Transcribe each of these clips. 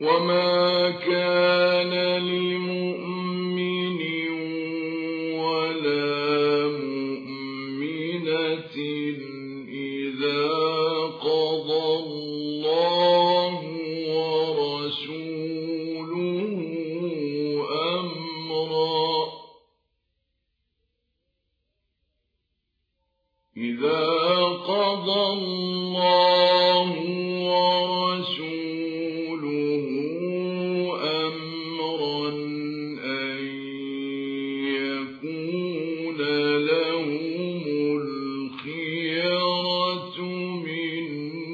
وما كان لمؤمن ولا مؤمنة إذا قضى الله ورسوله أمرا أن يكون لهم الخيرة من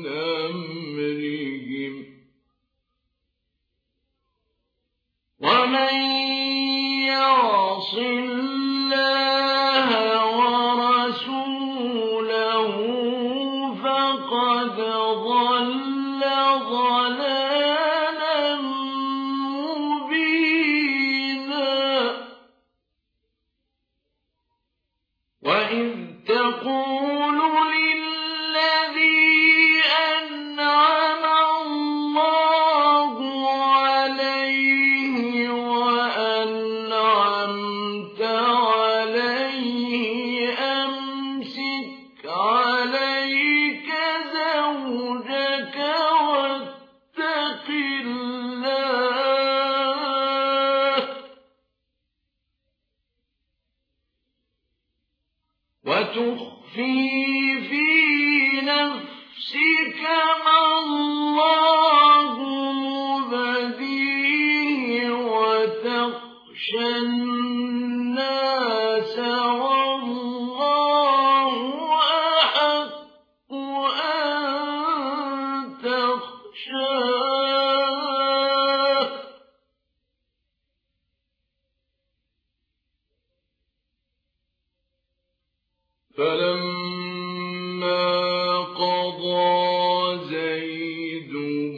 أمرهم ومن يعص الله ورسوله فقد ضل ضلالا مبينا وإذ تقول للذي أنعم الله عليه وأنعمت عليه أمسك عليك زوجك واتق الله وتخفي في نفسك ما الله مبديه وتخشى الناس والله أحق أن تخشاه فلما قضى زيد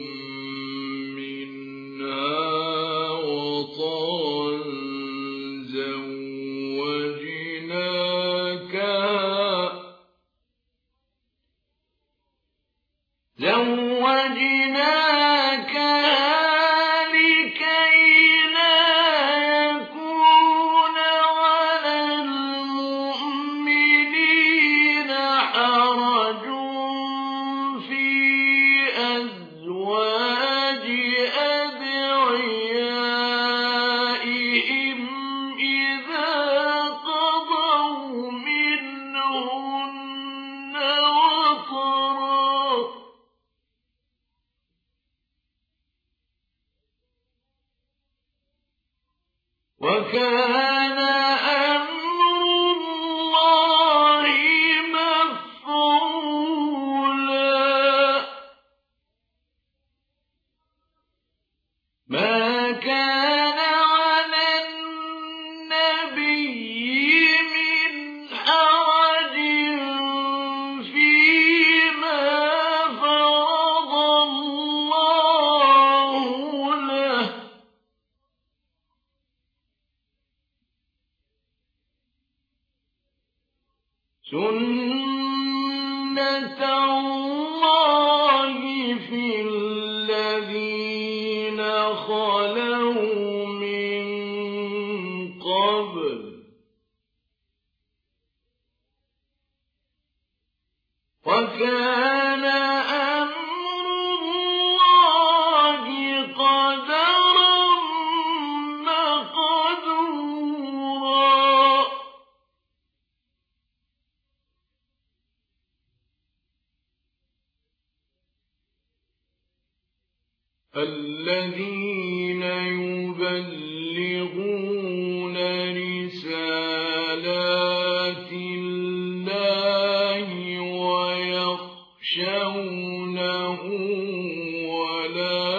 منها وطرا زوجناكها لكي لا يكون على المؤمنين حرج في أزواج أدعيائهم إذا قضوا منهن وطرا وكان أمر الله مفعولا ما كان على النبي من حرج فيما فرض الله له سنة الله في الذين خلوا من قبل وكان أمر الله قدرا مقدورا الذين يبلغون رسالات الله ويخشونه ولا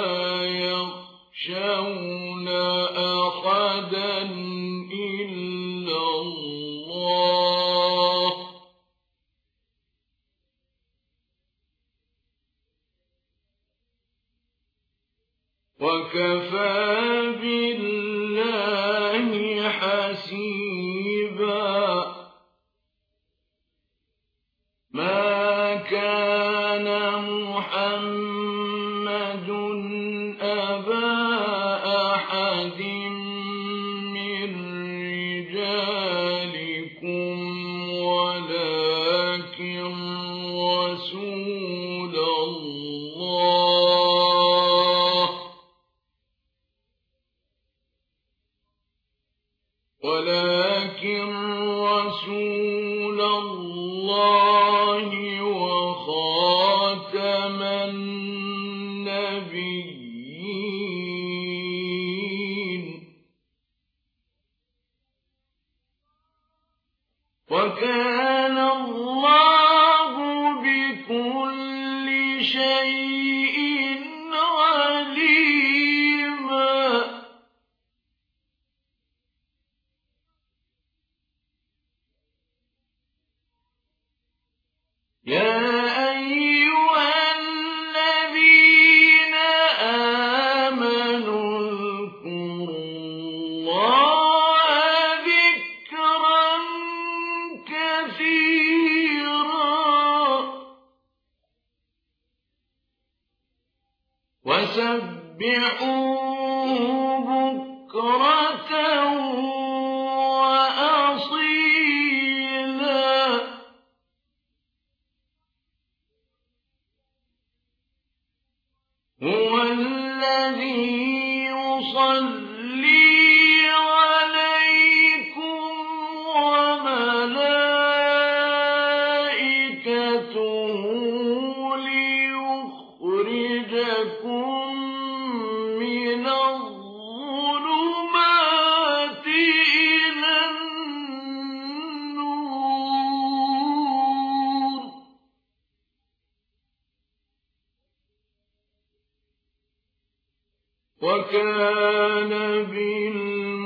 يخشون أحدا إلا الله وكفى بالله حسيبا ما كان محمد أبا ولكن رسول الله وخاتم النبيين وكان الله بكل شيء عليما يا أيها الذين آمنوا اذكروا الله ذكرا كثيرا وسبحوه بكرة وأصيلا هو الذي يصلي عليكم وملائكته ليخرجكم من الظلمات إلى النور وكان بالمؤمنين